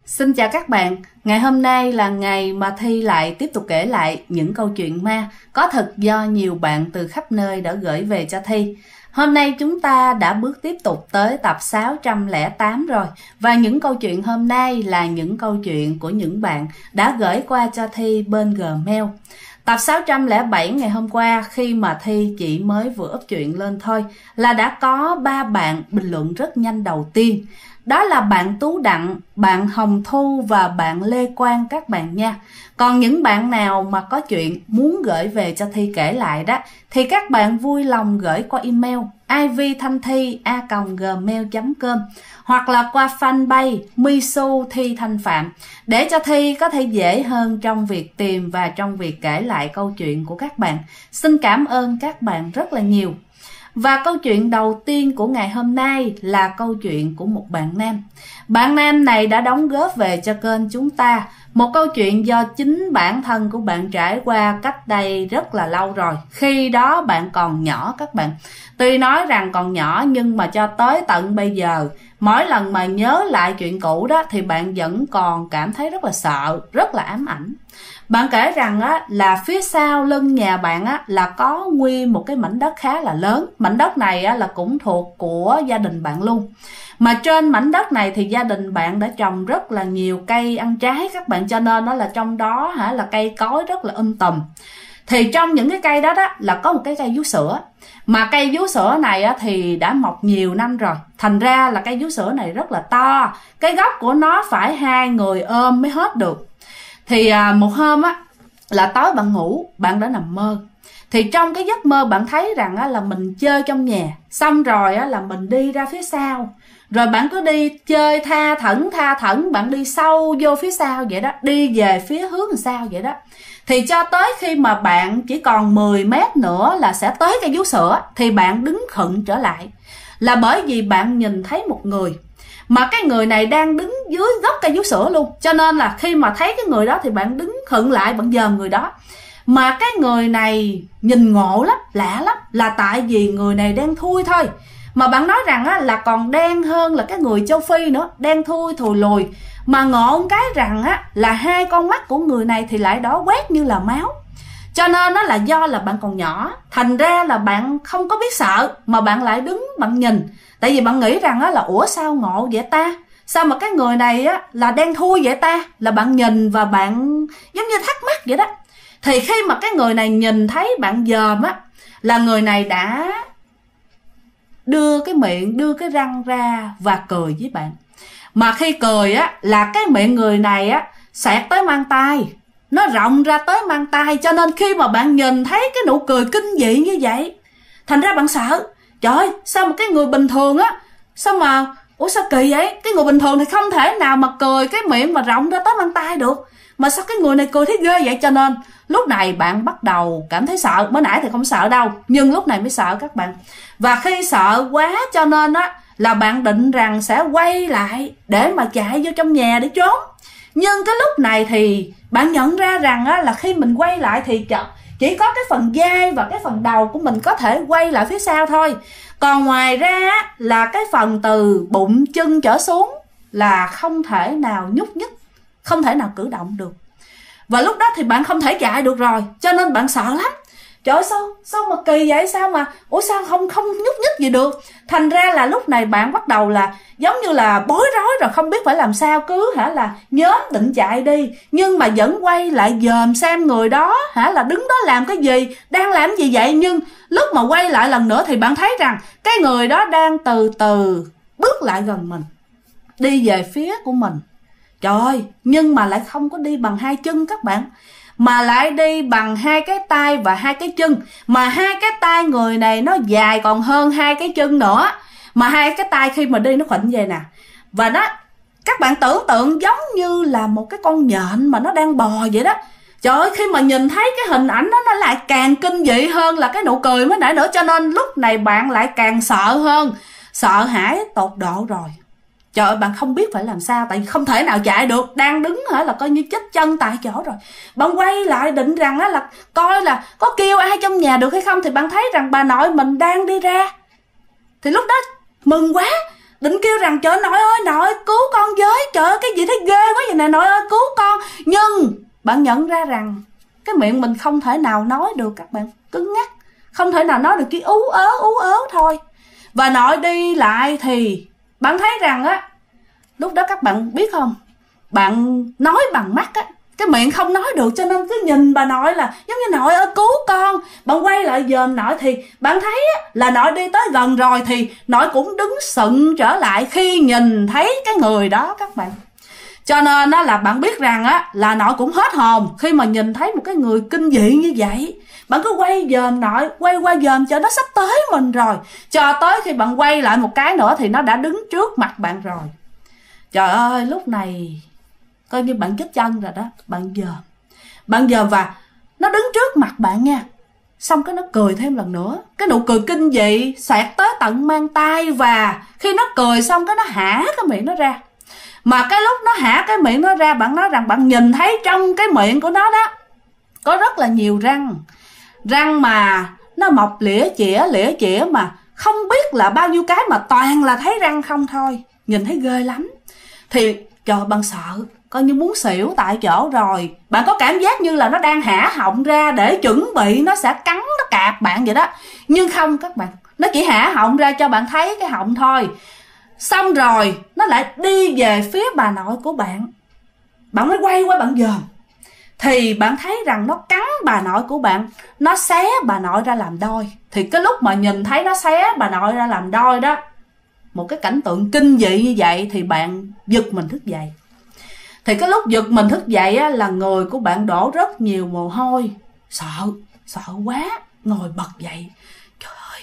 Xin chào các bạn, ngày hôm nay là ngày mà Thi lại tiếp tục kể lại những câu chuyện ma có thật do nhiều bạn từ khắp nơi đã gửi về cho Thi. Hôm nay chúng ta đã bước tiếp tục tới tập 608 rồi, và những câu chuyện hôm nay là những câu chuyện của những bạn đã gửi qua cho Thi bên Gmail. Tập 607 ngày hôm qua, khi mà Thi chỉ mới vừa up chuyện lên thôi, là đã có 3 bạn bình luận rất nhanh đầu tiên. Đó là bạn Tú Đặng, bạn Hồng Thu và bạn Lê Quang các bạn nha. Còn những bạn nào mà có chuyện muốn gửi về cho Thi kể lại đó, thì các bạn vui lòng gửi qua email ivthanhthi@gmail.com hoặc là qua fanpage Misu Thi Thanh Phạm, để cho Thi có thể dễ hơn trong việc tìm và trong việc kể lại câu chuyện của các bạn. Xin cảm ơn các bạn rất là nhiều. Và câu chuyện đầu tiên của ngày hôm nay là câu chuyện của một bạn nam. Bạn nam này đã đóng góp về cho kênh chúng ta một câu chuyện do chính bản thân của bạn trải qua cách đây rất là lâu rồi. Khi đó bạn còn nhỏ các bạn. Tuy nói rằng còn nhỏ nhưng mà cho tới tận bây giờ, mỗi lần mà nhớ lại chuyện cũ đó thì bạn vẫn còn cảm thấy rất là sợ, rất là ám ảnh. Bạn kể rằng là phía sau lưng nhà bạn là có nguyên một cái mảnh đất khá là lớn. Mảnh đất này là cũng thuộc của gia đình bạn luôn. Mà trên mảnh đất này thì gia đình bạn đã trồng rất là nhiều cây ăn trái các bạn, cho nên nó là trong đó là cây cối rất là tùm. Thì trong những cái cây đó là có một cái cây vú sữa. Mà cây vú sữa này thì đã mọc nhiều năm rồi, thành ra là cây vú sữa này rất là to. Cái gốc của nó phải 2 người ôm mới hết được. Thì một hôm là tối bạn ngủ, bạn đã nằm mơ. Thì trong cái giấc mơ bạn thấy rằng là mình chơi trong nhà, xong rồi là mình đi ra phía sau. Rồi bạn cứ đi chơi tha thẩn, bạn đi sâu vô phía sau vậy đó, đi về phía hướng làm sao vậy đó. Thì cho tới khi mà bạn chỉ còn 10 mét nữa là sẽ tới cây vú sữa, thì bạn đứng khựng trở lại. Là bởi vì bạn nhìn thấy một người, mà cái người này đang đứng dưới gốc cây vú sữa luôn. Cho nên là khi mà thấy cái người đó thì bạn đứng khựng lại, bạn dòm người đó. Mà cái người này nhìn ngộ lắm, lạ lắm, là tại vì người này đen thui thôi. Mà bạn nói rằng là còn đen hơn là cái người châu Phi nữa, đen thui thùi lùi. Mà ngộ một cái rằng là 2 con mắt của người này thì lại đỏ quét như là máu. Cho nên nó là do là bạn còn nhỏ, thành ra là bạn không có biết sợ, mà bạn lại đứng bạn nhìn. Tại vì bạn nghĩ rằng là ủa sao ngộ vậy ta, sao mà cái người này là đen thui vậy ta. Là bạn nhìn và bạn giống như thắc mắc vậy đó. Thì khi mà cái người này nhìn thấy bạn dòm là người này đã đưa cái miệng, đưa cái răng ra và cười với bạn. Mà khi cười là cái miệng người này xẹt tới mang tay, nó rộng ra tới mang tay. Cho nên khi mà bạn nhìn thấy cái nụ cười kinh dị như vậy, thành ra bạn sợ. Trời ơi, sao mà cái người bình thường sao mà sao kỳ vậy. Cái người bình thường thì không thể nào mà cười cái miệng mà rộng ra tới mang tay được, mà sao cái người này cười thấy ghê vậy. Cho nên lúc này bạn bắt đầu cảm thấy sợ. Mới nãy thì không sợ đâu, nhưng lúc này mới sợ các bạn. Và khi sợ quá cho nên là bạn định rằng sẽ quay lại để mà chạy vô trong nhà để trốn. Nhưng cái lúc này thì bạn nhận ra rằng là khi mình quay lại thì chỉ có cái phần vai và cái phần đầu của mình có thể quay lại phía sau thôi. Còn ngoài ra là cái phần từ bụng chân trở xuống là không thể nào nhúc nhích, không thể nào cử động được. Và lúc đó thì bạn không thể chạy được rồi, cho nên bạn sợ lắm. Trời ơi, sao mà kỳ vậy, sao mà sao không nhúc nhích gì được. Thành ra là lúc này bạn bắt đầu là giống như là bối rối rồi, không biết phải làm sao, cứ là nhóm định chạy đi, nhưng mà vẫn quay lại dòm xem người đó là đứng đó làm cái gì, đang làm gì vậy. Nhưng lúc mà quay lại lần nữa thì bạn thấy rằng cái người đó đang từ từ bước lại gần mình, đi về phía của mình. Trời ơi, nhưng mà lại không có đi bằng 2 chân các bạn, mà lại đi bằng 2 cái tay và 2 cái chân. Mà 2 cái tay người này nó dài còn hơn 2 cái chân nữa. Mà 2 cái tay khi mà đi nó khuỵu về nè. Và các bạn tưởng tượng giống như là một cái con nhện mà nó đang bò vậy đó. Trời ơi, khi mà nhìn thấy cái hình ảnh đó, nó lại càng kinh dị hơn là cái nụ cười mới nãy nữa. Cho nên lúc này bạn lại càng sợ hơn, sợ hãi tột độ rồi. Trời ơi, bạn không biết phải làm sao, tại vì không thể nào chạy được, đang đứng là coi như chết chân tại chỗ rồi. Bạn quay lại định rằng là coi là có kêu ai trong nhà được hay không, thì bạn thấy rằng bà nội mình đang đi ra. Thì lúc đó mừng quá, Định kêu rằng trời nội ơi nội cứu con với, trời ơi cái gì thấy ghê quá vậy nè nội ơi cứu con. Nhưng bạn nhận ra rằng cái miệng mình không thể nào nói được các bạn, cứng ngắc, không thể nào nói được, chỉ ú ớ thôi. Và nội đi lại thì bạn thấy rằng á, lúc đó các bạn biết không, bạn nói bằng mắt á, cái miệng không nói được, cho nên cứ nhìn bà nội là giống như nội ơi cứu con. Bạn quay lại dòm nội thì bạn thấy á, là nội đi tới gần rồi thì nội cũng đứng sững trở lại khi nhìn thấy cái người đó các bạn. Cho nên á, là bạn biết rằng á, là nội cũng hết hồn khi mà nhìn thấy một cái người kinh dị như vậy. Bạn cứ quay dòm nội, quay qua dòm cho nó sắp tới mình rồi, cho tới khi bạn quay lại một cái nữa thì nó đã đứng trước mặt bạn rồi. Trời ơi lúc này coi như bạn chết chân rồi đó. Bạn dòm và nó đứng trước mặt bạn nha. Xong cái nó cười thêm lần nữa, cái nụ cười kinh dị xoẹt tới tận mang tay. Và khi nó cười xong cái nó hả cái miệng nó ra. Mà cái lúc nó hả cái miệng nó ra, bạn nói rằng bạn nhìn thấy trong cái miệng của nó đó có rất là nhiều răng. Răng mà nó mọc lĩa chĩa mà không biết là bao nhiêu cái, mà toàn là thấy răng không thôi. Nhìn thấy ghê lắm. Thì trời bạn sợ, coi như muốn xỉu tại chỗ rồi. Bạn có cảm giác như là nó đang hả họng ra để chuẩn bị nó sẽ cắn, nó cạp bạn vậy đó. Nhưng không các bạn, nó chỉ hả họng ra cho bạn thấy cái họng thôi. Xong rồi nó lại đi về phía bà nội của bạn. Bạn mới quay qua bạn dòm thì bạn thấy rằng nó cắn bà nội của bạn, nó xé bà nội ra làm đôi. Thì cái lúc mà nhìn thấy nó xé bà nội ra làm đôi đó, một cái cảnh tượng kinh dị như vậy thì bạn giật mình thức dậy. Thì cái lúc giật mình thức dậy á, là người của bạn đổ rất nhiều mồ hôi. Sợ quá, ngồi bật dậy. Trời ơi,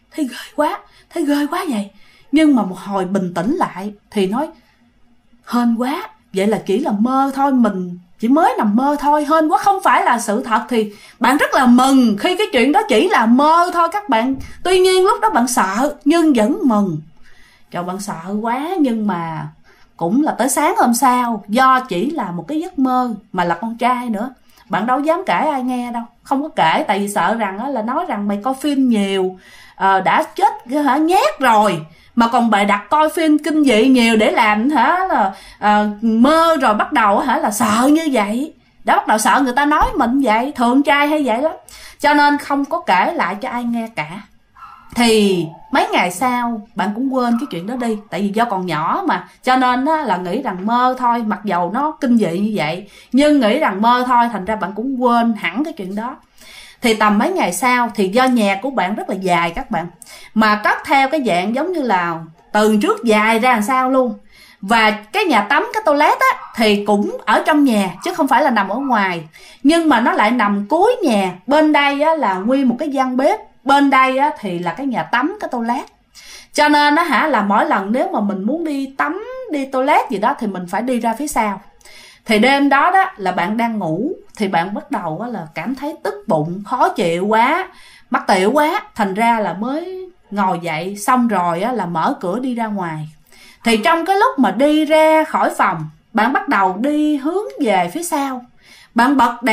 thấy ghê quá vậy. Nhưng mà một hồi bình tĩnh lại thì nói hên quá, vậy là chỉ là mơ thôi, mình chỉ mới nằm mơ thôi, hên quá không phải là sự thật. Thì bạn rất là mừng khi cái chuyện đó chỉ là mơ thôi các bạn. Tuy nhiên lúc đó bạn sợ nhưng vẫn mừng. Trời, bạn sợ quá nhưng mà cũng là tới sáng hôm sau, do chỉ là một cái giấc mơ mà là con trai nữa, bạn đâu dám kể ai nghe đâu. Không có kể tại vì sợ rằng là nói rằng mày coi phim nhiều, đã chết nhát rồi mà còn bày đặt coi phim kinh dị nhiều để làm là mơ rồi bắt đầu là sợ như vậy đã, bắt đầu sợ người ta nói mình vậy, thường trai hay vậy lắm, cho nên không có kể lại cho ai nghe cả. Thì mấy ngày sau bạn cũng quên cái chuyện đó đi, tại vì do còn nhỏ mà, cho nên là nghĩ rằng mơ thôi, mặc dầu nó kinh dị như vậy nhưng nghĩ rằng mơ thôi, thành ra bạn cũng quên hẳn cái chuyện đó. Thì tầm mấy ngày sau thì do nhà của bạn rất là dài các bạn, mà cất theo cái dạng giống như là từ trước dài ra làm sao luôn. Và cái nhà tắm, cái toilet á thì cũng ở trong nhà chứ không phải là nằm ở ngoài, nhưng mà nó lại nằm cuối nhà. Bên đây á là nguyên một cái gian bếp, bên đây á thì là cái nhà tắm, cái toilet. Cho nên á là mỗi lần nếu mà mình muốn đi tắm, đi toilet gì đó thì mình phải đi ra phía sau. Thì đêm đó đó là bạn đang ngủ thì bạn bắt đầu là cảm thấy tức bụng, khó chịu quá, mắc tiểu quá, thành ra là mới ngồi dậy, xong rồi là mở cửa đi ra ngoài. Thì trong cái lúc mà đi ra khỏi phòng, bạn bắt đầu đi hướng về phía sau. Bạn bật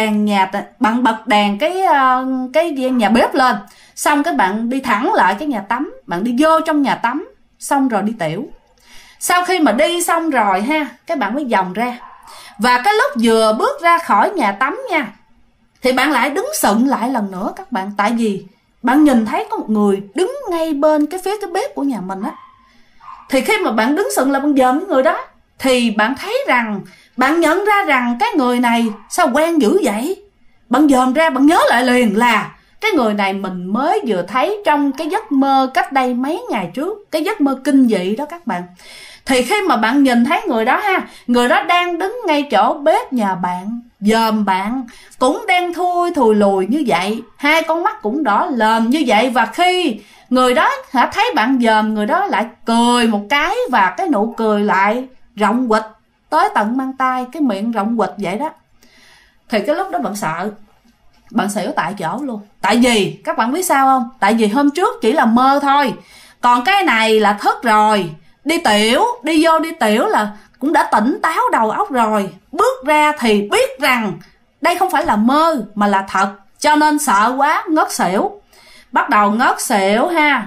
đèn cái nhà bếp lên, xong cái bạn đi thẳng lại cái nhà tắm, bạn đi vô trong nhà tắm, xong rồi đi tiểu. Sau khi mà đi xong rồi cái bạn mới vòng ra. Và cái lúc vừa bước ra khỏi nhà tắm nha, thì bạn lại đứng sững lại lần nữa các bạn. Tại vì bạn nhìn thấy có một người đứng ngay bên cái phía cái bếp của nhà mình á. Thì khi mà bạn đứng sững là bạn dòm cái người đó, thì bạn thấy rằng, bạn nhận ra rằng cái người này sao quen dữ vậy. Bạn dòm ra, bạn nhớ lại liền là cái người này mình mới vừa thấy trong cái giấc mơ cách đây mấy ngày trước, cái giấc mơ kinh dị đó các bạn. Thì khi mà bạn nhìn thấy người đó người đó đang đứng ngay chỗ bếp nhà bạn, dòm bạn, cũng đang thùi lùi như vậy, hai con mắt cũng đỏ lờm như vậy. Và khi người đó thấy bạn dòm, người đó lại cười một cái, và cái nụ cười lại rộng quịch tới tận mang tay, cái miệng rộng quịch vậy đó. Thì cái lúc đó bạn sợ, bạn xỉu tại chỗ luôn. Tại vì các bạn biết sao không? Tại vì hôm trước chỉ là mơ thôi, còn cái này là thức rồi, đi vô đi tiểu là cũng đã tỉnh táo đầu óc rồi. Bước ra thì biết rằng đây không phải là mơ mà là thật, cho nên sợ quá ngất xỉu. Bắt đầu ngất xỉu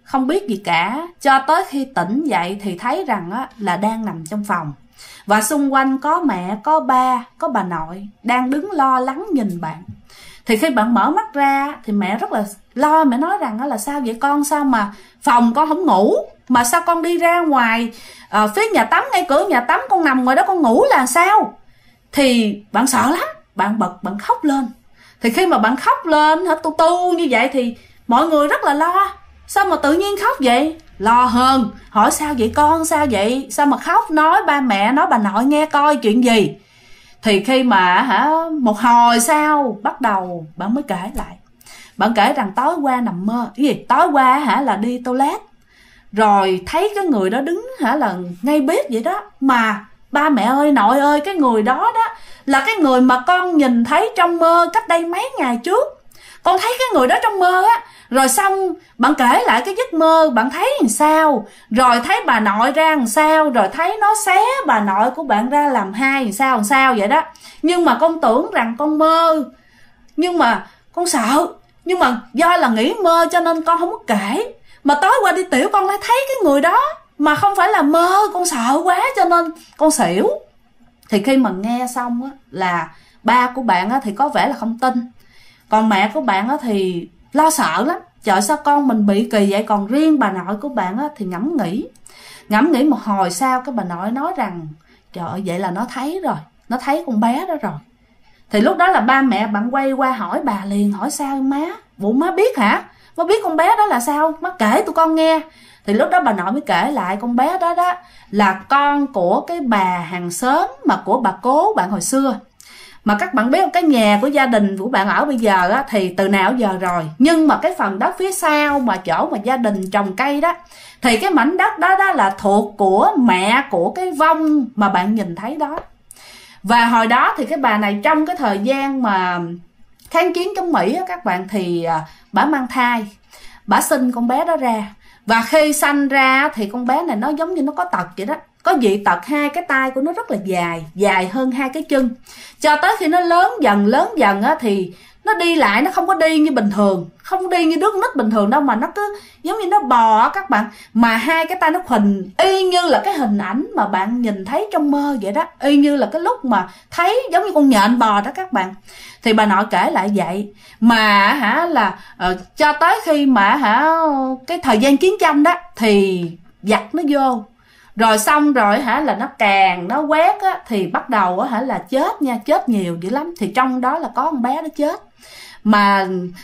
không biết gì cả, cho tới khi tỉnh dậy thì thấy rằng á, là đang nằm trong phòng. Và xung quanh có mẹ, có ba, có bà nội đang đứng lo lắng nhìn bạn. Thì khi bạn mở mắt ra thì mẹ rất là lo. Mẹ nói rằng là sao vậy con, sao mà phòng con không ngủ, mà sao con đi ra ngoài phía nhà tắm, ngay cửa nhà tắm con nằm ngoài đó con ngủ là sao? Thì bạn sợ lắm, bạn bật, bạn khóc lên. Thì khi mà bạn khóc lên tu tu như vậy thì mọi người rất là lo. Sao mà tự nhiên khóc vậy? Lo hơn, hỏi sao vậy con, sao vậy, sao mà khóc, nói ba mẹ, nói bà nội nghe coi chuyện gì. Thì khi mà một hồi sau bắt đầu bạn mới kể lại. Bạn kể rằng tối qua nằm mơ cái gì, tối qua là đi toilet rồi thấy cái người đó đứng là ngay bếp vậy đó. Mà ba mẹ ơi, nội ơi, cái người đó đó là cái người mà con nhìn thấy trong mơ cách đây mấy ngày trước. Con thấy cái người đó trong mơ á. Rồi xong bạn kể lại cái giấc mơ bạn thấy làm sao, rồi thấy bà nội ra làm sao, rồi thấy nó xé bà nội của bạn ra làm hai làm sao vậy đó. Nhưng mà con tưởng rằng con mơ, nhưng mà con sợ, nhưng mà do là nghĩ mơ cho nên con không có kể. Mà tối qua đi tiểu con lại thấy cái người đó mà không phải là mơ, con sợ quá cho nên con xỉu. Thì khi mà nghe xong á, là ba của bạn á, thì có vẻ là không tin, còn mẹ của bạn á, thì lo sợ lắm. Trời, sao con mình bị kỳ vậy? Còn riêng bà nội của bạn á, thì ngẫm nghĩ một hồi sau, cái bà nội nói rằng trời ơi, vậy là nó thấy rồi, nó thấy con bé đó rồi. Thì lúc đó là ba mẹ bạn quay qua hỏi bà liền, hỏi sao má? Bộ má biết hả? Má biết con bé đó là sao? Má kể tụi con nghe. Thì lúc đó bà nội mới kể lại con bé đó đó là con của cái bà hàng xóm mà của bà cố bạn hồi xưa. Mà các bạn biết cái nhà của gia đình của bạn ở bây giờ á, thì từ nào giờ rồi. Nhưng mà cái phần đất phía sau mà chỗ mà gia đình trồng cây đó, thì cái mảnh đất đó đó là thuộc của mẹ của cái vong mà bạn nhìn thấy đó. Và hồi đó thì cái bà này trong cái thời gian mà kháng chiến chống Mỹ á, các bạn, thì bà mang thai, bà sinh con bé đó ra. Và khi sanh ra thì con bé này nó giống như nó có tật vậy đó, có dị tật, hai cái tay của nó rất là dài hơn hai cái chân. Cho tới khi nó lớn dần á, thì nó đi lại nó không có đi như bình thường, không đi như đứa nít bình thường đâu, mà nó cứ giống như nó bò á các bạn. Mà hai cái tay nó khuỳnh y như là cái hình ảnh mà bạn nhìn thấy trong mơ vậy đó, y như là cái lúc mà thấy giống như con nhện bò đó các bạn. Thì bà nội kể lại vậy. Mà cho tới khi mà cái thời gian chiến tranh đó thì giặc nó vô. Rồi xong rồi là nó càng nó quét á, thì bắt đầu á là chết nha, chết nhiều dữ lắm. Thì trong đó là có con bé nó chết. Mà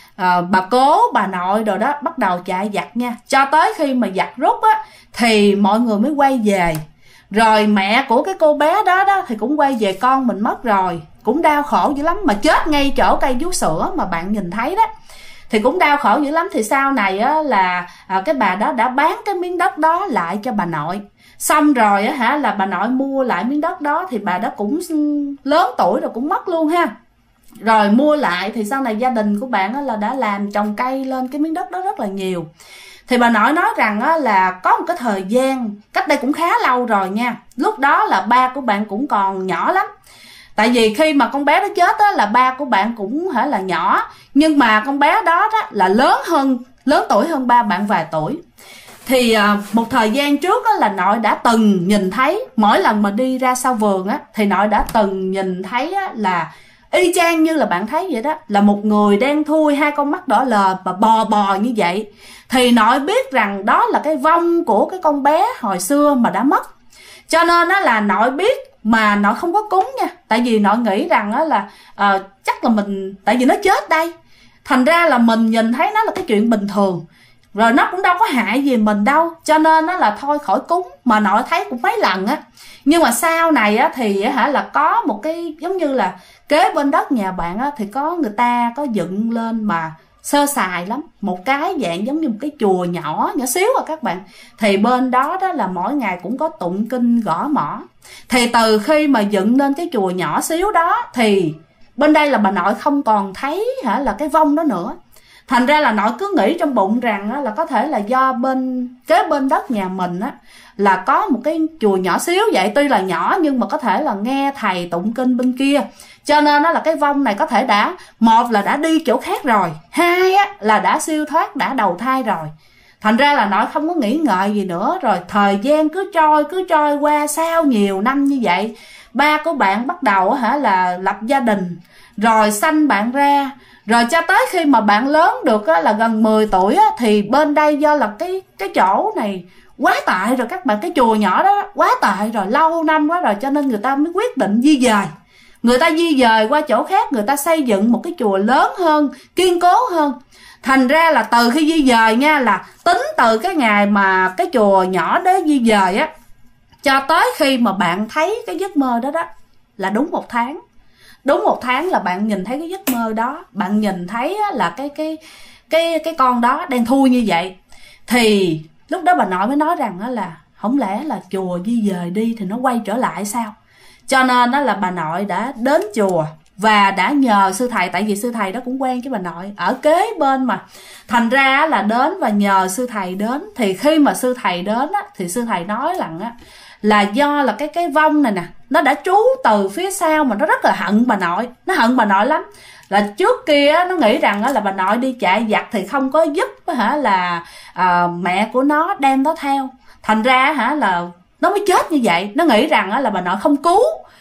bà cố, bà nội rồi đó bắt đầu chạy giặc nha. Cho tới khi mà giặc rút á thì mọi người mới quay về. Rồi mẹ của cái cô bé đó đó thì cũng quay về, con mình mất rồi, cũng đau khổ dữ lắm. Mà chết ngay chỗ cây vú sữa mà bạn nhìn thấy đó, thì cũng đau khổ dữ lắm. Thì sau này á là cái bà đó đã bán cái miếng đất đó lại cho bà nội. Xong rồi á là bà nội mua lại miếng đất đó, thì bà đó cũng lớn tuổi rồi, cũng mất luôn ha. Rồi mua lại thì sau này gia đình của bạn á là đã làm trồng cây lên cái miếng đất đó rất là nhiều. Thì bà nội nói rằng á là có một cái thời gian cách đây cũng khá lâu rồi nha, lúc đó là ba của bạn cũng còn nhỏ lắm. Tại vì khi mà con bé đó chết á là ba của bạn cũng là nhỏ, nhưng mà con bé đó đó là lớn tuổi hơn ba bạn vài tuổi. Thì một thời gian trước á, là nội đã từng nhìn thấy, mỗi lần mà đi ra sau vườn á, thì nội đã từng nhìn thấy á, là y chang như là bạn thấy vậy đó, là một người đen thui, hai con mắt đỏ lờ và bò như vậy. Thì nội biết rằng đó là cái vong của cái con bé hồi xưa mà đã mất. Cho nên á, là nội biết mà nội không có cúng nha. Tại vì nội nghĩ rằng á, là chắc là mình, tại vì nó chết đây, thành ra là mình nhìn thấy nó là cái chuyện bình thường, rồi nó cũng đâu có hại gì mình đâu, cho nên nó là thôi khỏi cúng. Mà nội thấy cũng mấy lần á. Nhưng mà sau này á thì là có một cái giống như là kế bên đất nhà bạn á, thì có người ta có dựng lên mà sơ sài lắm, một cái dạng giống như một cái chùa nhỏ xíu à các bạn. Thì bên đó đó là mỗi ngày cũng có tụng kinh gõ mõ. Thì từ khi mà dựng lên cái chùa nhỏ xíu đó thì bên đây là bà nội không còn thấy là cái vong đó nữa. Thành ra là nội cứ nghĩ trong bụng rằng là có thể là do kế bên đất nhà mình á là có một cái chùa nhỏ xíu vậy, tuy là nhỏ nhưng mà có thể là nghe thầy tụng kinh bên kia, cho nên là cái vong này có thể một là đã đi chỗ khác rồi, hai á là đã siêu thoát, đã đầu thai rồi. Thành ra là nội không có nghĩ ngợi gì nữa. Rồi thời gian cứ trôi qua. Sau nhiều năm như vậy, ba của bạn bắt đầu là lập gia đình, rồi sanh bạn ra. Rồi cho tới khi mà bạn lớn được là gần 10 tuổi thì bên đây do là cái chỗ này quá tệ rồi các bạn, cái chùa nhỏ đó quá tệ rồi, lâu năm quá rồi, cho nên người ta mới quyết định di dời. Người ta di dời qua chỗ khác, người ta xây dựng một cái chùa lớn hơn, kiên cố hơn. Thành ra là từ khi di dời nha, là tính từ cái ngày mà cái chùa nhỏ đó di dời á, cho tới khi mà bạn thấy cái giấc mơ đó là đúng 1 tháng. Đúng 1 tháng là bạn nhìn thấy cái giấc mơ đó, bạn nhìn thấy là cái con đó đang thui như vậy. Thì lúc đó bà nội mới nói rằng là không lẽ là chùa di dời đi thì nó quay trở lại sao? Cho nên đó là bà nội đã đến chùa và đã nhờ sư thầy, tại vì sư thầy đó cũng quen với bà nội, ở kế bên mà. Thành ra là đến và nhờ sư thầy đến. Thì khi mà sư thầy đến thì sư thầy nói rằng là do là cái vong này nè, nó đã trú từ phía sau mà nó rất là hận bà nội. Nó hận bà nội lắm. Là trước kia nó nghĩ rằng là bà nội đi chạy giặc thì không có giúp là mẹ của nó đem nó theo. Thành ra là nó mới chết như vậy. Nó nghĩ rằng là bà nội không cứu.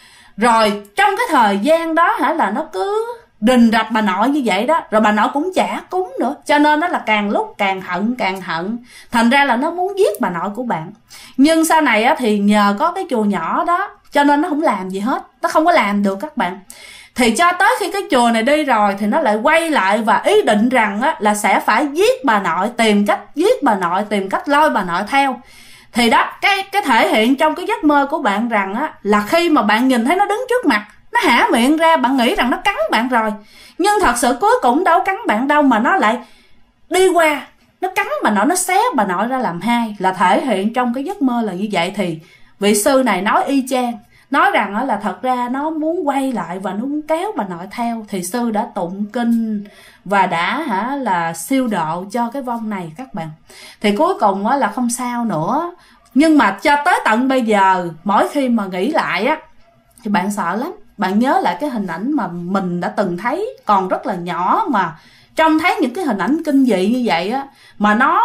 Rồi trong cái thời gian đó là nó cứ rình rập bà nội như vậy đó. Rồi bà nội cũng chả cúng nữa. Cho nên nó là càng lúc càng hận. Thành ra là nó muốn giết bà nội của bạn. Nhưng sau này thì nhờ có cái chùa nhỏ đó, cho nên nó không làm gì hết. Nó không có làm được các bạn. Thì cho tới khi cái chùa này đi rồi thì nó lại quay lại và ý định rằng là sẽ phải giết bà nội, tìm cách giết bà nội, tìm cách lôi bà nội theo. Thì đó, cái thể hiện trong cái giấc mơ của bạn rằng là khi mà bạn nhìn thấy nó đứng trước mặt, nó há miệng ra, bạn nghĩ rằng nó cắn bạn rồi. Nhưng thật sự cuối cùng đâu cắn bạn đâu, mà nó lại đi qua, nó cắn bà nội, nó xé bà nội ra làm hai. Là thể hiện trong cái giấc mơ là như vậy. Thì vị sư này nói y chang, nói rằng là thật ra nó muốn quay lại và nó muốn kéo bà nội theo. Thì sư đã tụng kinh và đã là siêu độ cho cái vong này các bạn. Thì cuối cùng là không sao nữa. Nhưng mà cho tới tận bây giờ, mỗi khi mà nghĩ lại thì bạn sợ lắm. Bạn nhớ lại cái hình ảnh mà mình đã từng thấy còn rất là nhỏ, mà trông thấy những cái hình ảnh kinh dị như vậy mà nó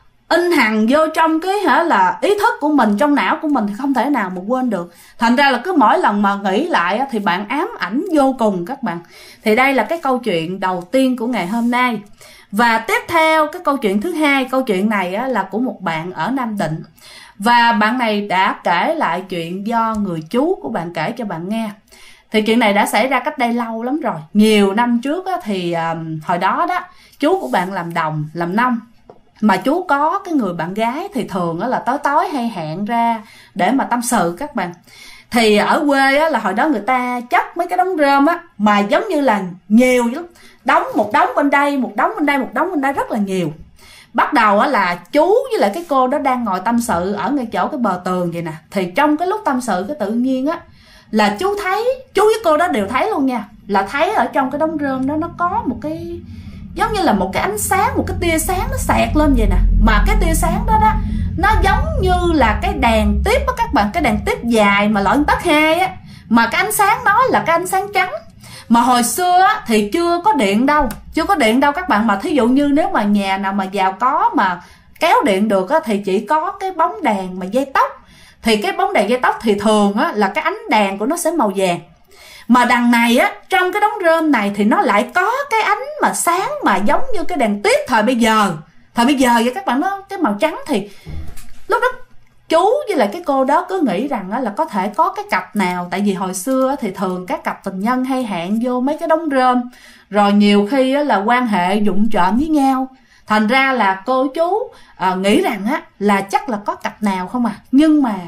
in hằn vô trong cái là ý thức của mình, trong não của mình, thì không thể nào mà quên được. Thành ra là cứ mỗi lần mà nghĩ lại thì bạn ám ảnh vô cùng các bạn. Thì đây là cái câu chuyện đầu tiên của ngày hôm nay. Và tiếp theo cái câu chuyện thứ hai. Câu chuyện này là của một bạn ở Nam Định. Và bạn này đã kể lại chuyện do người chú của bạn kể cho bạn nghe. Thì chuyện này đã xảy ra cách đây lâu lắm rồi. Nhiều năm trước thì hồi đó chú của bạn làm đồng, làm nông. Mà chú có cái người bạn gái thì thường là tối tối hay hẹn ra để mà tâm sự các bạn. Thì ở quê là hồi đó người ta chất mấy cái đống rơm mà giống như là nhiều lắm. Một đống bên đây, một đống bên đây, một đống bên đây, rất là nhiều. Bắt đầu là chú với lại cái cô đó đang ngồi tâm sự ở ngay chỗ cái bờ tường vậy nè. Thì trong cái lúc tâm sự cái tự nhiên là chú thấy, chú với cô đó đều thấy luôn nha, là thấy ở trong cái đống rơm đó nó có một cái giống như là một cái ánh sáng, một cái tia sáng nó xẹt lên vậy nè. Mà cái tia sáng đó nó giống như là cái đèn tiếp các bạn, cái đèn tiếp dài mà loại tấc 2 mà cái ánh sáng đó là cái ánh sáng trắng. Mà hồi xưa thì chưa có điện đâu các bạn. Mà thí dụ như nếu mà nhà nào mà giàu có mà kéo điện được thì chỉ có cái bóng đèn mà dây tóc. Thì cái bóng đèn dây tóc thì thường là cái ánh đèn của nó sẽ màu vàng. Mà đằng này trong cái đống rơm này thì nó lại có cái ánh mà sáng mà giống như cái đèn tiếp thời bây giờ vậy các bạn, nó cái màu trắng. Thì lúc đó chú với lại cái cô đó cứ nghĩ rằng là có thể có cái cặp nào. Tại vì hồi xưa thì thường các cặp tình nhân hay hẹn vô mấy cái đống rơm, rồi nhiều khi là quan hệ vụng trộm với nhau. Thành ra là cô chú nghĩ rằng là chắc là có cặp nào không à. Nhưng mà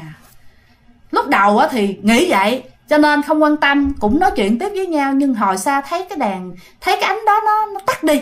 lúc đầu thì nghĩ vậy cho nên không quan tâm, cũng nói chuyện tiếp với nhau. Nhưng hồi xa thấy cái đèn, thấy cái ánh đó nó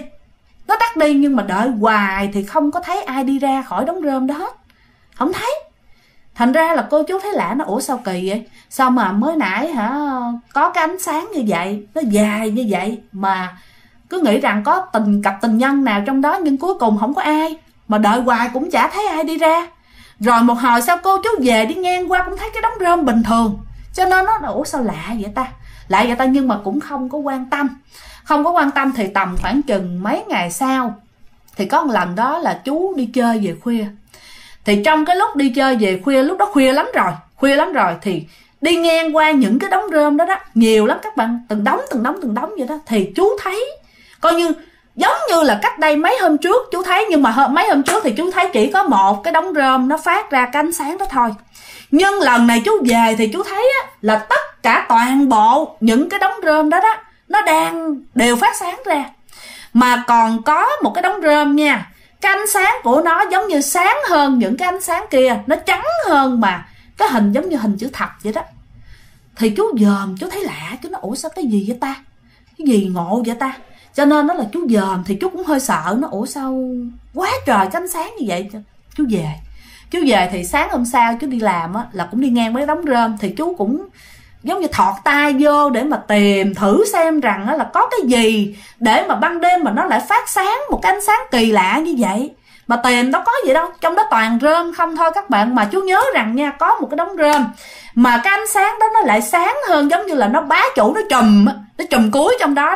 tắt đi. Nhưng mà đợi hoài thì không có thấy ai đi ra khỏi đống rơm đó hết, không thấy. Thành ra là cô chú thấy lạ, nó ủa sao kỳ vậy, sao mà mới nãy có cái ánh sáng như vậy, nó dài như vậy, mà cứ nghĩ rằng có cặp tình nhân nào trong đó. Nhưng cuối cùng không có ai, mà đợi hoài cũng chả thấy ai đi ra. Rồi một hồi sau cô chú về đi ngang qua cũng thấy cái đống rơm bình thường. Cho nên nó ủa sao lạ vậy ta. Nhưng mà cũng không có quan tâm. Thì tầm khoảng chừng mấy ngày sau Thì có một lần đó là chú đi chơi về khuya. Thì trong cái lúc đi chơi về khuya, lúc đó khuya lắm rồi, thì đi ngang qua những cái đống rơm đó nhiều lắm các bạn, từng đống vậy đó. Thì chú thấy coi như giống như là cách đây mấy hôm trước chú thấy, nhưng mà mấy hôm trước thì chú thấy chỉ có một cái đống rơm nó phát ra cái ánh sáng đó thôi. Nhưng lần này chú về thì chú thấy là tất cả toàn bộ những cái đống rơm đó nó đều phát sáng ra. Mà còn có một cái đống rơm nha, cái ánh sáng của nó giống như sáng hơn những cái ánh sáng kia, nó trắng hơn, mà cái hình giống như hình chữ thập vậy đó. Thì chú dòm, chú thấy lạ, chú nói ủa sao cái gì vậy ta, cái gì ngộ vậy ta. Cho nên đó là chú dòm thì chú cũng hơi sợ, nó ủa sao quá trời cái ánh sáng như vậy. Chú về thì sáng hôm sau chú đi làm là cũng đi ngang mấy đống rơm. Thì chú cũng giống như thọt tay vô để mà tìm thử xem rằng là có cái gì để mà ban đêm mà nó lại phát sáng một cái ánh sáng kỳ lạ như vậy. Mà tìm đâu có gì đâu, trong đó toàn rơm không thôi các bạn. Mà chú nhớ rằng nha, có một cái đống rơm mà cái ánh sáng đó nó lại sáng hơn, giống như là nó bá chủ, nó trùm cuối trong đó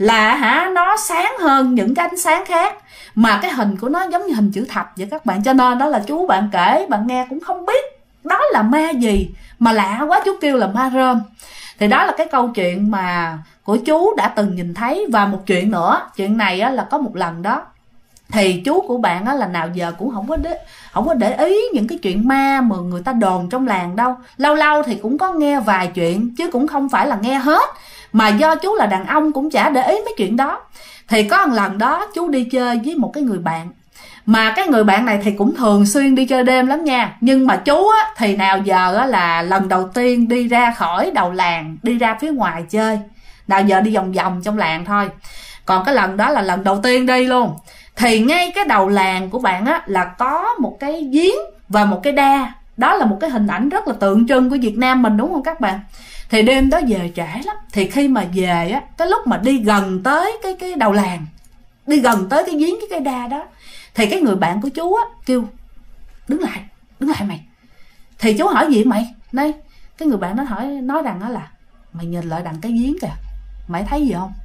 là nó sáng hơn những cái ánh sáng khác. Mà cái hình của nó giống như hình chữ thập vậy các bạn. Cho nên đó là chú bạn kể bạn nghe cũng không biết đó là ma gì, mà lạ quá chú kêu là ma rơm. Thì đó là cái câu chuyện mà của chú đã từng nhìn thấy. Và một chuyện nữa, chuyện này là có một lần đó thì chú của bạn là nào giờ cũng không có để ý những cái chuyện ma mà người ta đồn trong làng đâu. Lâu lâu thì cũng có nghe vài chuyện chứ cũng không phải là nghe hết, mà do chú là đàn ông cũng chả để ý mấy chuyện đó. Thì có một lần đó chú đi chơi với một cái người bạn, mà cái người bạn này thì cũng thường xuyên đi chơi đêm lắm nha. Nhưng mà chú thì nào giờ là lần đầu tiên đi ra khỏi đầu làng, đi ra phía ngoài chơi, nào giờ đi vòng vòng trong làng thôi. Còn cái lần đó là lần đầu tiên đi luôn. Thì ngay cái đầu làng của bạn là có một cái giếng và một cái đa. Đó là một cái hình ảnh rất là tượng trưng của Việt Nam mình, đúng không các bạn? Thì đêm đó về trễ lắm. Thì khi mà về cái lúc mà đi gần tới cái đầu làng, đi gần tới cái giếng, cái đa đó, thì cái người bạn của chú kêu đứng lại mày. Thì chú hỏi gì mày? Đây, cái người bạn nó nói rằng là mày nhìn lại đằng cái giếng kìa, mày thấy gì không?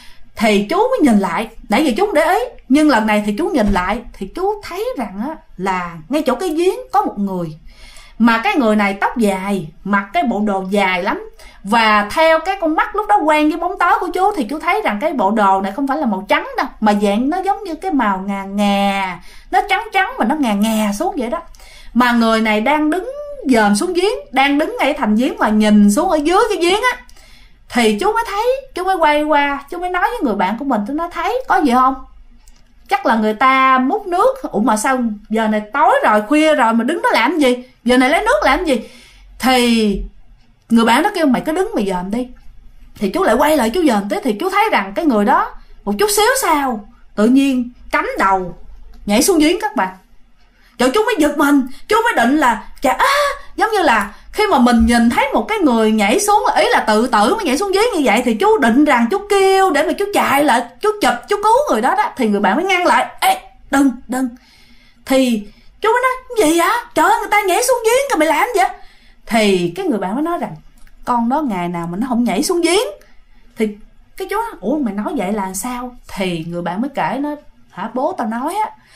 Thì chú mới nhìn lại, nãy giờ chú không để ý, nhưng lần này thì chú nhìn lại thì chú thấy rằng là ngay chỗ cái giếng có một người. Mà cái người này tóc dài, mặc cái bộ đồ dài lắm. Và theo cái con mắt lúc đó quen với bóng tối của chú thì chú thấy rằng cái bộ đồ này không phải là màu trắng đâu, mà dạng nó giống như cái màu ngà, nó trắng mà nó ngà xuống vậy đó. Mà người này đang đứng dòm xuống giếng, đang đứng ngay thành giếng mà nhìn xuống ở dưới cái giếng Thì chú mới thấy, chú mới quay qua, chú mới nói với người bạn của mình, tôi nói thấy có gì không? Chắc là người ta múc nước. Ủa mà sao giờ này tối rồi, khuya rồi mà đứng đó làm gì? Giờ này lấy nước làm gì? Thì người bạn đó kêu mày cứ đứng mày dòm đi. Thì chú lại quay lại chú dòm tới. Thì chú thấy rằng cái người đó một chút xíu sau tự nhiên cắm đầu nhảy xuống giếng các bạn. Rồi chú mới giật mình, chú mới định là giống như là khi mà mình nhìn thấy một cái người nhảy xuống, ý là tự tử mới nhảy xuống giếng như vậy, thì chú định rằng chú kêu để mà chú chạy lại, chú chụp, chú cứu người đó. Thì người bạn mới ngăn lại, ê đừng. Thì chú mới nói gì vậy? Trời ơi, người ta nhảy xuống giếng kìa, mày làm vậy? Thì cái người bạn mới nói rằng con đó ngày nào mà nó không nhảy xuống giếng. Thì cái chú nói, ủa mày nói vậy là sao? Thì người bạn mới kể, nó bố tao nói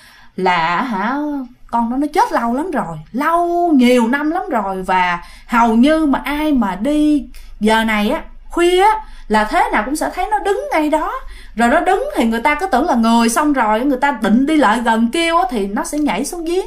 là con nó chết lâu lắm rồi, nhiều năm lắm rồi. Và hầu như mà ai mà đi giờ này khuya là thế nào cũng sẽ thấy nó đứng ngay đó. Rồi nó đứng thì người ta cứ tưởng là người, xong rồi người ta định đi lại gần kêu thì nó sẽ nhảy xuống giếng.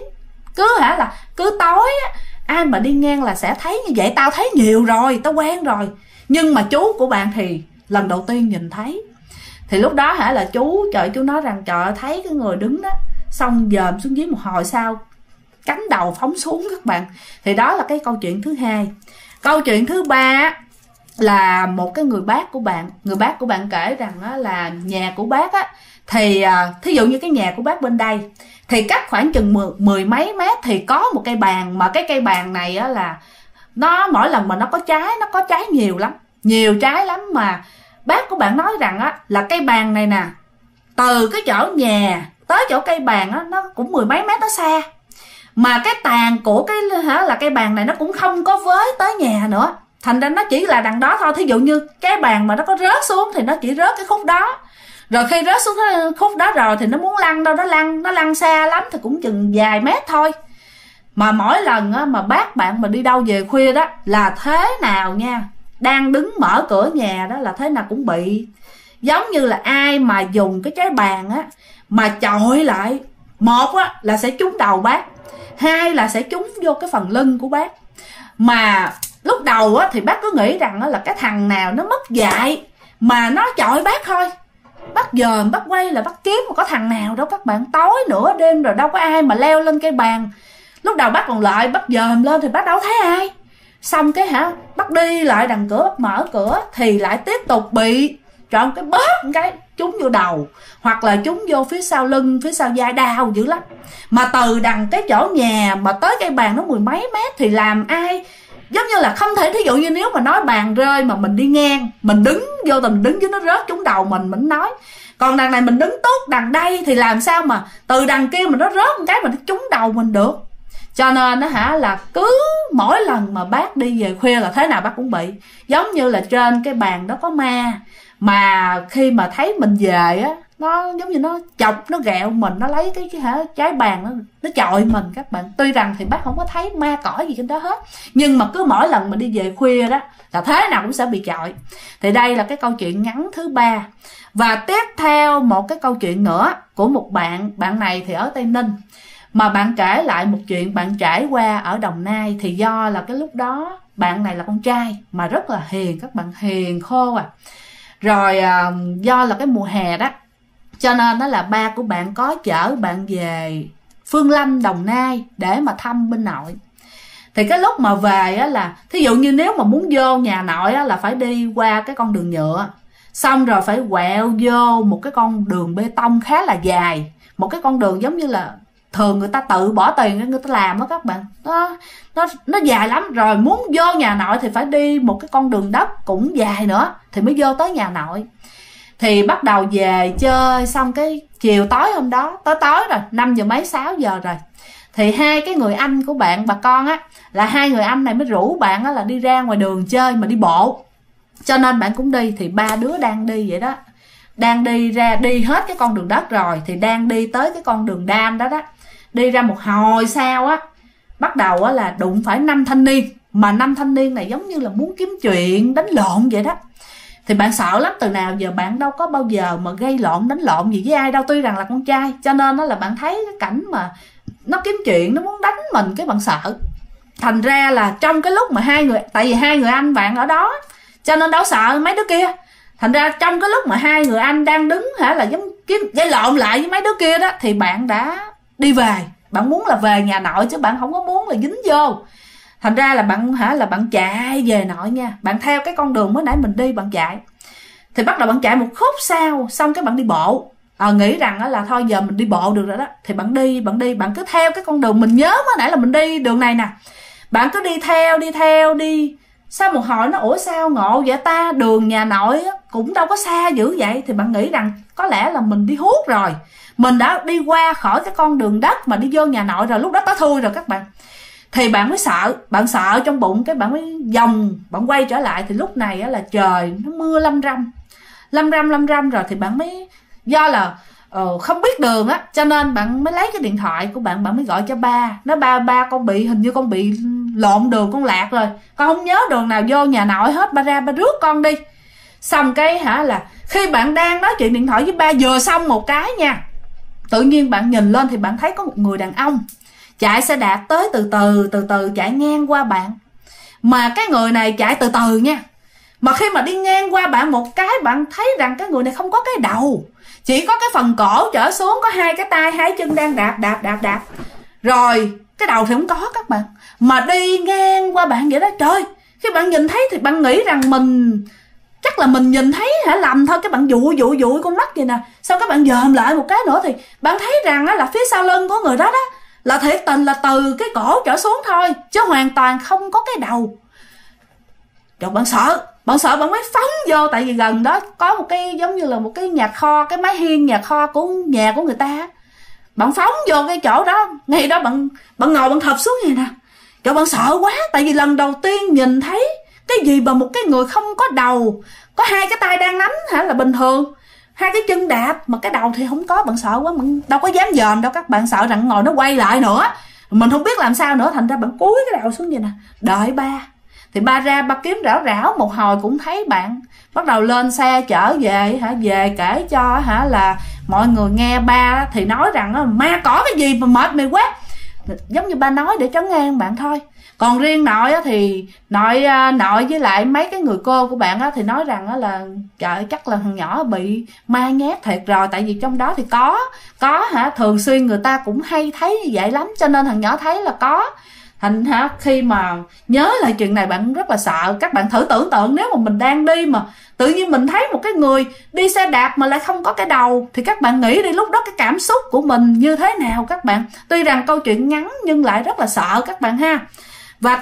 Cứ tối ai mà đi ngang là sẽ thấy như vậy. Tao thấy nhiều rồi, tao quen rồi. Nhưng mà chú của bạn thì lần đầu tiên nhìn thấy. Thì lúc đó là chú nói rằng trời ơi, thấy cái người đứng đó, xong dòm xuống dưới một hồi sau cắm đầu phóng xuống các bạn. Thì đó là cái câu chuyện thứ hai. Câu chuyện thứ ba là một cái người bác của bạn kể rằng là nhà của bác thì thí dụ như cái nhà của bác bên đây thì cách khoảng chừng mười mấy mét thì có một cây bàn. Mà cái cây bàn này là nó mỗi lần mà nó có trái nhiều trái lắm. Mà bác của bạn nói rằng là cây bàn này nè, từ cái chỗ nhà tới chỗ cây bàn nó cũng mười mấy mét, nó xa. Mà cái tàn của là cây bàn này nó cũng không có với tới nhà nữa, thành ra nó chỉ là đằng đó thôi. Thí dụ như cái bàn mà nó có rớt xuống thì nó chỉ rớt cái khúc đó. Rồi khi rớt xuống cái khúc đó rồi thì nó muốn lăn đâu, nó lăn xa lắm thì cũng chừng vài mét thôi. Mà mỗi lần á, mà bác bạn mà đi đâu về khuya đó là thế nào nha, đang đứng mở cửa nhà đó là thế nào cũng bị. Giống như là ai mà dùng cái trái bàn á mà chọi lại, một á là sẽ trúng đầu bác, hai là sẽ trúng vô cái phần lưng của bác. Mà lúc đầu á thì bác cứ nghĩ rằng á là cái thằng nào nó mất dạy mà nó chọi bác thôi. Bác dòm bác quay là bác kiếm mà có thằng nào đâu các bạn. Tối nửa đêm rồi đâu có ai mà leo lên cây bàn. Lúc đầu bác còn lại, bác dòm lên thì bác đâu thấy ai. Xong cái bác đi lại đằng cửa, bác mở cửa thì lại tiếp tục bị trọn cái bóp cái trúng vô đầu, hoặc là trúng vô phía sau lưng, phía sau vai, đau dữ lắm. Mà từ đằng cái chỗ nhà mà tới cây bàn nó mười mấy mét thì làm ai, giống như là không thể. Thí dụ như nếu mà nói bàn rơi mà mình đi ngang, mình đứng vô tình mình đứng dưới nó rớt trúng đầu mình nói. Còn đằng này mình đứng tốt đằng đây thì làm sao mà từ đằng kia mà nó rớt một cái mà nó trúng đầu mình được. Cho nên nó là cứ mỗi lần mà bác đi về khuya là thế nào bác cũng bị. Giống như là trên cái bàn đó có ma, mà khi mà thấy mình về á, nó giống như nó chọc, nó ghẹo mình, nó lấy cái trái bàn nó chọi mình các bạn. Tuy rằng thì bác không có thấy ma cỏ gì trên đó hết, nhưng mà cứ mỗi lần mà đi về khuya đó là thế nào cũng sẽ bị chọi. Thì đây là cái câu chuyện ngắn thứ 3. Và tiếp theo một cái câu chuyện nữa của một bạn này thì ở Tây Ninh, mà bạn kể lại một chuyện bạn trải qua ở Đồng Nai. Thì do là cái lúc đó bạn này là con trai mà rất là hiền, các bạn, hiền khô à. Rồi do là cái mùa hè đó, cho nên đó là ba của bạn có chở bạn về Phương Lâm, Đồng Nai để mà thăm bên nội. Thì cái lúc mà về á là, thí dụ như nếu mà muốn vô nhà nội á là phải đi qua cái con đường nhựa, xong rồi phải quẹo vô một cái con đường bê tông khá là dài. Một cái con đường giống như là thường người ta tự bỏ tiền người ta làm đó các bạn. Nó dài lắm. Rồi muốn vô nhà nội thì phải đi một cái con đường đất cũng dài nữa thì mới vô tới nhà nội. Thì bắt đầu về chơi xong cái chiều tối hôm đó, tối rồi, 5 giờ mấy 6 giờ rồi, thì hai cái người anh của bạn, bà con á, là hai người anh này mới rủ bạn á là đi ra ngoài đường chơi mà đi bộ. Cho nên bạn cũng đi. Thì ba đứa đang đi vậy đó, đang đi ra, đi hết cái con đường đất rồi thì đang đi tới cái con đường đan đó đó. Đi ra một hồi sau á, bắt đầu á là đụng phải 5 thanh niên. Mà 5 thanh niên này giống như là muốn kiếm chuyện, đánh lộn vậy đó. Thì bạn sợ lắm, từ nào giờ bạn đâu có bao giờ mà gây lộn, đánh lộn gì với ai đâu. Tuy rằng là con trai, cho nên đó là bạn thấy cái cảnh mà nó kiếm chuyện, nó muốn đánh mình, cái bạn sợ. Thành ra là trong cái lúc mà hai người, tại vì hai người anh bạn ở đó cho nên đâu sợ mấy đứa kia. Thành ra trong cái lúc mà hai người anh đang đứng là giống kiếm gây lộn lại với mấy đứa kia đó, thì bạn đã đi về. Bạn muốn là về nhà nội chứ bạn không có muốn là dính vô. Thành ra là bạn chạy về nội nha. Bạn theo cái con đường mới nãy mình đi, bạn chạy. Thì bắt đầu bạn chạy một khúc sau, xong cái bạn đi bộ. Nghĩ rằng là thôi giờ mình đi bộ được rồi đó. Thì bạn đi, bạn cứ theo cái con đường mình nhớ mới nãy là mình đi đường này nè. Bạn cứ đi. Sau một hồi nó ủa sao ngộ vậy ta, đường nhà nội cũng đâu có xa dữ vậy. Thì bạn nghĩ rằng có lẽ là mình đi hút rồi, mình đã đi qua khỏi cái con đường đất mà đi vô nhà nội rồi, lúc đó tối thui rồi các bạn. Thì bạn mới sợ, bạn sợ trong bụng, cái bạn mới vòng, bạn quay trở lại. Thì lúc này là trời nó mưa lâm râm rồi. Thì bạn mới, do là không biết đường á, cho nên bạn mới lấy cái điện thoại của bạn, bạn mới gọi cho ba. Nói ba con bị, hình như con bị lộn đường, con lạc rồi, con không nhớ đường nào vô nhà nội hết, ba ra ba rước con đi. Xong cái là khi bạn đang nói chuyện điện thoại với ba vừa xong một cái nha, tự nhiên bạn nhìn lên thì bạn thấy có một người đàn ông chạy xe đạp tới từ từ chạy ngang qua bạn. Mà cái người này chạy từ từ nha, mà khi mà đi ngang qua bạn một cái, bạn thấy rằng cái người này không có cái đầu, chỉ có cái phần cổ trở xuống, có hai cái tay hai chân đang đạp. Rồi cái đầu thì không có các bạn, mà đi ngang qua bạn vậy đó. Trời, khi bạn nhìn thấy thì bạn nghĩ rằng chắc là mình nhìn thấy lầm thôi. Cái bạn dụi con mắt vậy nè. Xong các bạn dòm lại một cái nữa thì bạn thấy rằng là phía sau lưng của người đó là thiệt tình là từ cái cổ trở xuống thôi, chứ hoàn toàn không có cái đầu. Rồi bạn sợ bạn mới phóng vô. Tại vì gần đó có một cái giống như là một cái nhà kho, cái mái hiên nhà kho của nhà của người ta. Bạn phóng vô cái chỗ đó, ngay đó bạn ngồi bạn thụp xuống vậy nè. Rồi bạn sợ quá, tại vì lần đầu tiên nhìn thấy cái gì mà một cái người không có đầu, có hai cái tay đang nắm là bình thường. hai cái chân đạp mà cái đầu thì không có, bạn sợ quá, bạn đâu có dám dòm đâu, các bạn sợ rằng ngồi nó quay lại nữa, mình không biết làm sao nữa, thành ra bạn cúi cái đầu xuống vậy nè, đợi ba. Thì ba ra, ba kiếm rảo rảo một hồi cũng thấy bạn, bắt đầu lên xe chở về về kể cho là mọi người nghe. Ba thì nói rằng ma cỏ cái gì mà mệt mày quá, giống như ba nói để trấn an bạn thôi. Còn riêng nội thì nội với lại mấy cái người cô của bạn thì nói rằng là trời, chắc là thằng nhỏ bị ma nhát thiệt rồi, tại vì trong đó thì có thường xuyên người ta cũng hay thấy như vậy lắm, cho nên thằng nhỏ thấy là có. Thành khi mà nhớ lại chuyện này bạn rất là sợ. Các bạn thử tưởng tượng nếu mà mình đang đi mà tự nhiên mình thấy một cái người đi xe đạp mà lại không có cái đầu, thì các bạn nghĩ đi, lúc đó cái cảm xúc của mình như thế nào các bạn. Tuy rằng câu chuyện ngắn nhưng lại rất là sợ các bạn ha. Và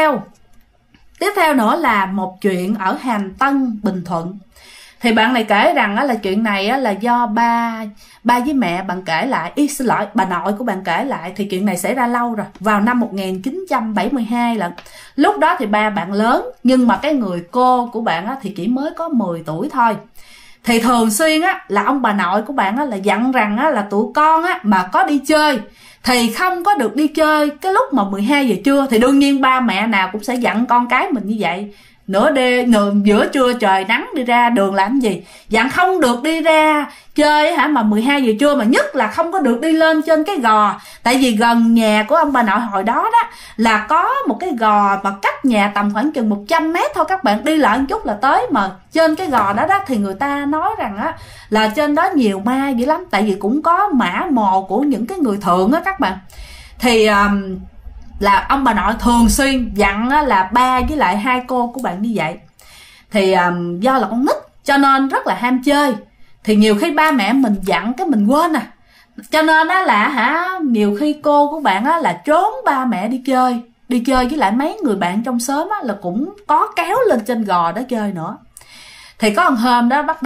tiếp theo nữa là một chuyện ở Hàm Tân, Bình Thuận. Thì bạn này kể rằng là chuyện này là do ba với mẹ bạn kể lại, xin lỗi, bà nội của bạn kể lại. Thì chuyện này xảy ra lâu rồi, vào năm 1972 lận. Lúc đó thì ba bạn lớn, nhưng mà cái người cô của bạn thì chỉ mới có 10 tuổi thôi. Thì thường xuyên là ông bà nội của bạn là dặn rằng là tụi con mà có đi chơi thì không có được đi chơi cái lúc mà 12 giờ trưa. Thì đương nhiên ba mẹ nào cũng sẽ dặn con cái mình như vậy. Giữa trưa trời nắng đi ra đường làm gì, dặn không được đi ra chơi mà 12 giờ trưa, mà nhất là không có được đi lên trên cái gò. Tại vì gần nhà của ông bà nội hồi đó là có một cái gò mà cách nhà tầm khoảng chừng 100 mét thôi, các bạn đi lại một chút là tới. Mà trên cái gò đó thì người ta nói rằng là trên đó nhiều ma dữ lắm, tại vì cũng có mả mồ của những cái người thượng các bạn. Thì là ông bà nội thường xuyên dặn là ba với lại hai cô của bạn như vậy. Thì do là con nít cho nên rất là ham chơi, thì nhiều khi ba mẹ mình dặn cái mình quên cho nên là nhiều khi cô của bạn là trốn ba mẹ đi chơi với lại mấy người bạn trong xóm là cũng có kéo lên trên gò đó chơi nữa. Thì có một hôm đó bắt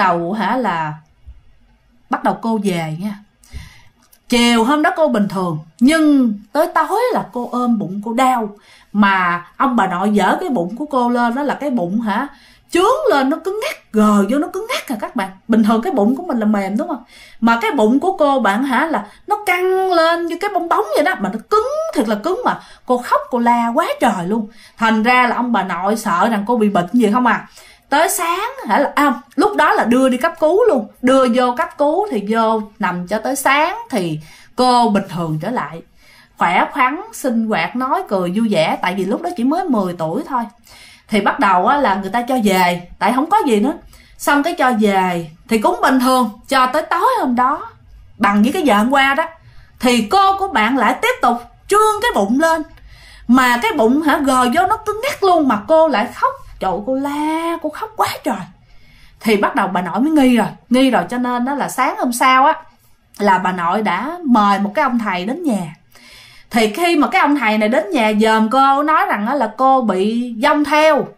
đầu cô về nha. Chiều hôm đó cô bình thường, nhưng tới tối là cô ôm bụng cô đau. Mà ông bà nội dở cái bụng của cô lên, đó là cái bụng chướng lên, nó cứng ngắc, gờ vô nó cứng ngắc các bạn. Bình thường cái bụng của mình là mềm đúng không, mà cái bụng của cô bạn là nó căng lên như cái bong bóng vậy đó, mà nó cứng, thiệt là cứng. Mà cô khóc cô la quá trời luôn. Thành ra là ông bà nội sợ rằng cô bị bệnh gì không tới sáng lúc đó là đưa đi cấp cứu luôn, đưa vô cấp cứu thì vô nằm cho tới sáng thì cô bình thường trở lại, khỏe khoắn, sinh hoạt, nói cười vui vẻ, tại vì lúc đó chỉ mới 10 tuổi thôi. Thì bắt đầu là người ta cho về, tại không có gì nữa, xong cái cho về thì cũng bình thường cho tới tối hôm đó. Bằng với cái giờ hôm qua đó thì cô của bạn lại tiếp tục trương cái bụng lên, mà cái bụng gờ vô nó cứng ngắc luôn, mà cô lại khóc. Trời, cô la, cô khóc quá trời. Thì bắt đầu bà nội mới nghi rồi, cho nên đó là sáng hôm sau là bà nội đã mời một cái ông thầy đến nhà. Thì khi mà cái ông thầy này đến nhà dòm cô, nói rằng là cô bị vong theo.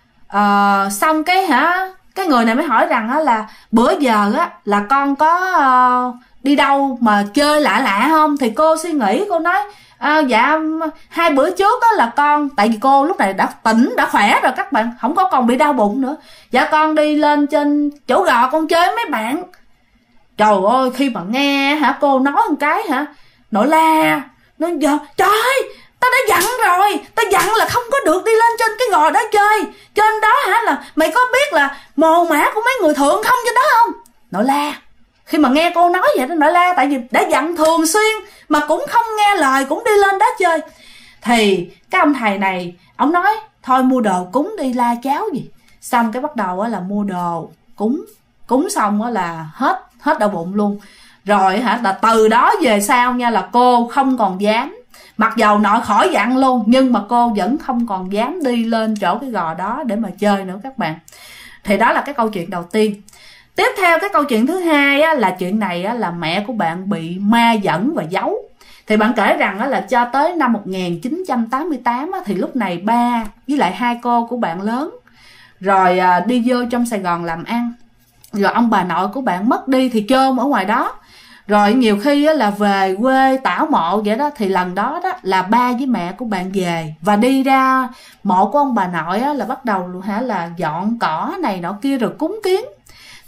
Xong cái người này mới hỏi rằng là bữa giờ là con có đi đâu mà chơi lạ lạ không. Thì cô suy nghĩ, cô nói dạ 2 bữa trước là con, tại vì cô lúc này đã tỉnh, đã khỏe rồi các bạn, không có còn bị đau bụng nữa. Dạ con đi lên trên chỗ gò con chơi với mấy bạn. Trời ơi, khi mà nghe cô nói một cái nội la, nó giờ trời ơi, tao đã dặn rồi, tao dặn là không có được đi lên trên cái gò đó chơi. Trên đó là mày có biết là mồ mả của mấy người thượng không trên đó không? Nội la. Khi mà nghe cô nói vậy đó, nội la, tại vì đã dặn thường xuyên mà cũng không nghe lời, cũng đi lên đó chơi. Thì cái ông thầy này, ông nói thôi mua đồ cúng đi, la cháo gì. Xong cái bắt đầu là mua đồ cúng xong là hết đau bụng luôn. Rồi là từ đó về sau nha, là cô không còn dám, mặc dầu nội khỏi dặn luôn, nhưng mà cô vẫn không còn dám đi lên chỗ cái gò đó để mà chơi nữa các bạn. Thì đó là cái câu chuyện đầu tiên. Tiếp theo cái câu chuyện thứ hai là chuyện này là mẹ của bạn bị ma dẫn và giấu. Thì bạn kể rằng là cho tới năm 1988 thì lúc này ba với lại hai cô của bạn lớn rồi đi vô trong Sài Gòn làm ăn. Rồi ông bà nội của bạn mất đi thì chôn ở ngoài đó. Rồi nhiều khi là về quê tảo mộ vậy đó. Thì lần đó là ba với mẹ của bạn về và đi ra mộ của ông bà nội là bắt đầu là dọn cỏ này nọ kia rồi cúng kiến.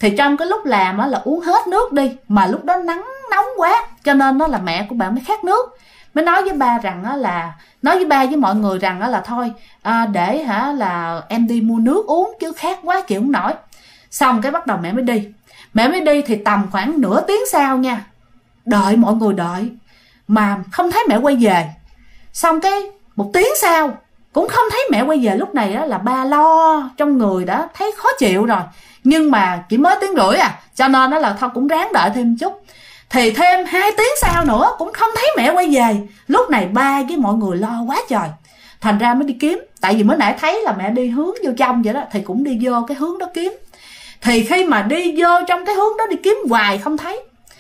Thì trong cái lúc làm á là uống hết nước đi, mà lúc đó nắng nóng quá cho nên nó là mẹ của bạn mới khát nước, mới nói với ba rằng á là nói với ba với mọi người rằng á là thôi để là em đi mua nước uống chứ khát quá chịu không nổi. Xong cái bắt đầu mẹ mới đi thì tầm khoảng nửa tiếng sau nha, đợi mọi người đợi mà không thấy mẹ quay về. Xong cái một tiếng sau cũng không thấy mẹ quay về. Lúc này á là ba lo trong người đã thấy khó chịu rồi, nhưng mà chỉ mới tiếng rưỡi cho nên đó là thôi cũng ráng đợi thêm chút. Thì thêm 2 tiếng sau nữa cũng không thấy mẹ quay về. Lúc này ba với mọi người lo quá trời, thành ra mới đi kiếm. Tại vì mới nãy thấy là mẹ đi hướng vô trong vậy đó, thì cũng đi vô cái hướng đó kiếm. Thì khi mà đi vô trong cái hướng đó đi kiếm hoài không thấy,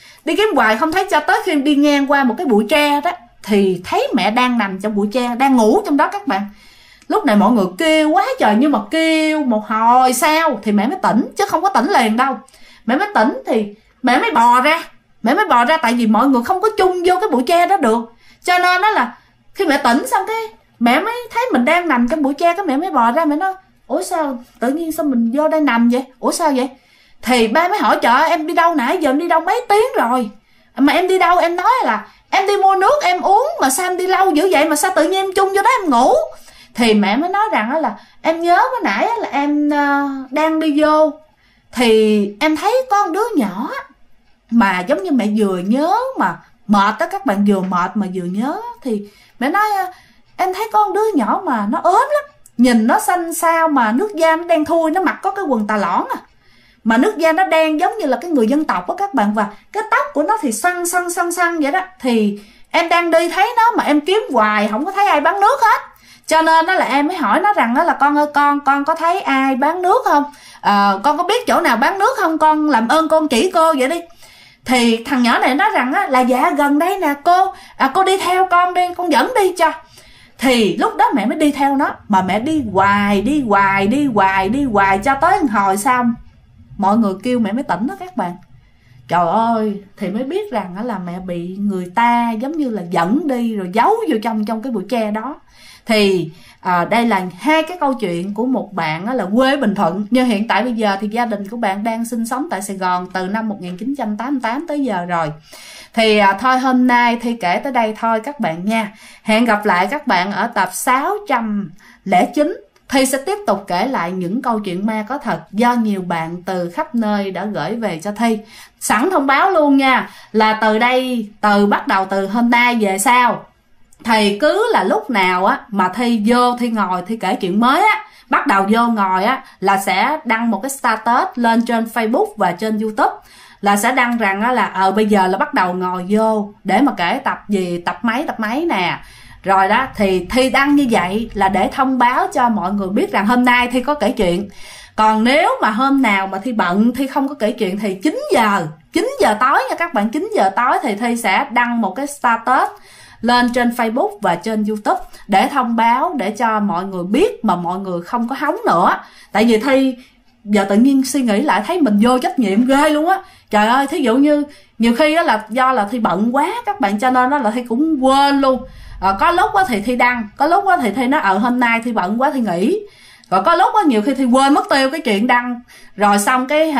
cho tới khi đi ngang qua một cái bụi tre đó thì thấy mẹ đang nằm trong bụi tre, đang ngủ trong đó các bạn. Lúc này mọi người kêu quá trời, nhưng mà kêu một hồi sau thì mẹ mới tỉnh, chứ không có tỉnh liền đâu. Mẹ mới tỉnh thì mẹ mới bò ra, tại vì mọi người không có chung vô cái bụi tre đó được. Cho nên đó là khi mẹ tỉnh xong cái mẹ mới thấy mình đang nằm trong bụi tre, cái mẹ mới bò ra, mẹ nói ủa sao tự nhiên sao mình vô đây nằm vậy, ủa sao vậy. Thì ba mới hỏi trời ơi, em đi đâu nãy giờ, em đi đâu mấy tiếng rồi mà em đi đâu. Em nói là em đi mua nước em uống, mà sao em đi lâu dữ vậy, mà sao tự nhiên em chung vô đó em ngủ. Thì mẹ mới nói rằng là em nhớ cái nãy là em đang đi vô thì em thấy có một đứa nhỏ mà giống như mẹ vừa nhớ mà mệt đó các bạn, vừa mệt mà vừa nhớ. Thì mẹ nói em thấy có một đứa nhỏ mà nó ốm lắm, nhìn nó xanh xao mà nước da nó đen thui, nó mặc có cái quần tà lõn mà nước da nó đen giống như là cái người dân tộc đó các bạn, và cái tóc của nó thì xoăn vậy đó. Thì em đang đi thấy nó mà em kiếm hoài không có thấy ai bán nước hết, cho nên đó là em mới hỏi nó rằng đó là con ơi, con có thấy ai bán nước không, con có biết chỗ nào bán nước không, con làm ơn con chỉ cô vậy đi. Thì thằng nhỏ này nói rằng á, là dạ gần đây nè cô đi theo con đi, con dẫn đi cho. Thì lúc đó mẹ mới đi theo nó, mà mẹ đi hoài cho tới hồi xong mọi người kêu mẹ mới tỉnh đó các bạn. Trời ơi, thì mới biết rằng là mẹ bị người ta giống như là dẫn đi rồi giấu vô trong cái bụi tre đó. Thì đây là 2 cái câu chuyện của một bạn là quê Bình Thuận, nhưng hiện tại bây giờ thì gia đình của bạn đang sinh sống tại Sài Gòn từ năm 1988 tới giờ rồi. Thì thôi hôm nay Thi kể tới đây thôi các bạn nha. Hẹn gặp lại các bạn ở tập 609. Thi sẽ tiếp tục kể lại những câu chuyện ma có thật do nhiều bạn từ khắp nơi đã gửi về cho Thi. Sẵn thông báo luôn nha, là bắt đầu từ hôm nay về sau, thì cứ là lúc nào mà Thi vô Thi ngồi Thi kể chuyện mới bắt đầu vô ngồi là sẽ đăng một cái status lên trên Facebook và trên YouTube, là sẽ đăng rằng là bây giờ là bắt đầu ngồi vô để mà kể tập gì, tập mấy nè. Rồi đó thì Thi đăng như vậy là để thông báo cho mọi người biết rằng hôm nay Thi có kể chuyện. Còn nếu mà hôm nào mà Thi bận, Thi không có kể chuyện thì 9 giờ tối nha các bạn, 9 giờ tối thì Thi sẽ đăng một cái status lên trên Facebook và trên YouTube để thông báo, để cho mọi người biết mà mọi người không có hóng nữa. Tại vì Thi giờ tự nhiên suy nghĩ lại thấy mình vô trách nhiệm ghê luôn á. Trời ơi, thí dụ như nhiều khi là do là Thi bận quá các bạn, cho nên đó là Thi cũng quên luôn. Có lúc thì Thi đăng, có lúc thì Thi nói hôm nay Thi bận quá Thi nghỉ. Rồi có lúc nhiều khi Thi quên mất tiêu cái chuyện đăng. Rồi xong cái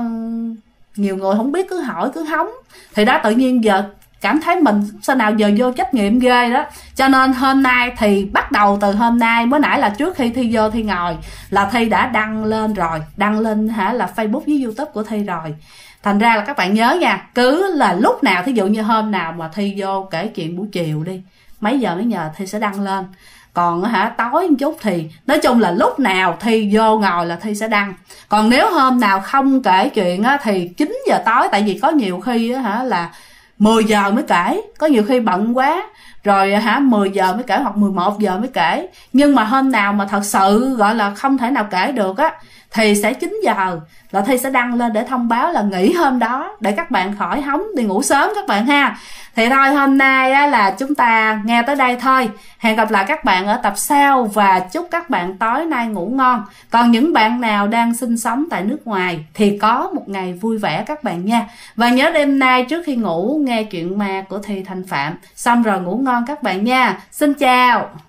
nhiều người không biết cứ hỏi cứ hóng. Thì đó tự nhiên giờ cảm thấy mình sao nào giờ vô trách nhiệm ghê đó. Cho nên hôm nay thì bắt đầu từ hôm nay, mới nãy là trước khi Thi vô Thi ngồi là Thi đã đăng lên rồi, đăng lên là Facebook với YouTube của Thi rồi. Thành ra là các bạn nhớ nha, cứ là lúc nào, thí dụ như hôm nào mà Thi vô kể chuyện buổi chiều đi, mấy giờ mấy giờ Thi sẽ đăng lên. Còn tối một chút thì nói chung là lúc nào Thi vô ngồi là Thi sẽ đăng. Còn nếu hôm nào không kể chuyện thì 9 giờ tối, tại vì có nhiều khi là 10 giờ mới kể, có nhiều khi bận quá rồi 10 giờ mới kể hoặc 11 giờ mới kể. Nhưng mà hôm nào mà thật sự gọi là không thể nào kể được thì sẽ 9 giờ là Thi sẽ đăng lên để thông báo là nghỉ hôm đó, để các bạn khỏi hóng đi ngủ sớm các bạn ha. Thì thôi hôm nay là chúng ta nghe tới đây thôi. Hẹn gặp lại các bạn ở tập sau và chúc các bạn tối nay ngủ ngon. Còn những bạn nào đang sinh sống tại nước ngoài thì có một ngày vui vẻ các bạn nha. Và nhớ đêm nay trước khi ngủ nghe chuyện ma của Thi Thanh Phạm, xong rồi ngủ ngon các bạn nha. Xin chào.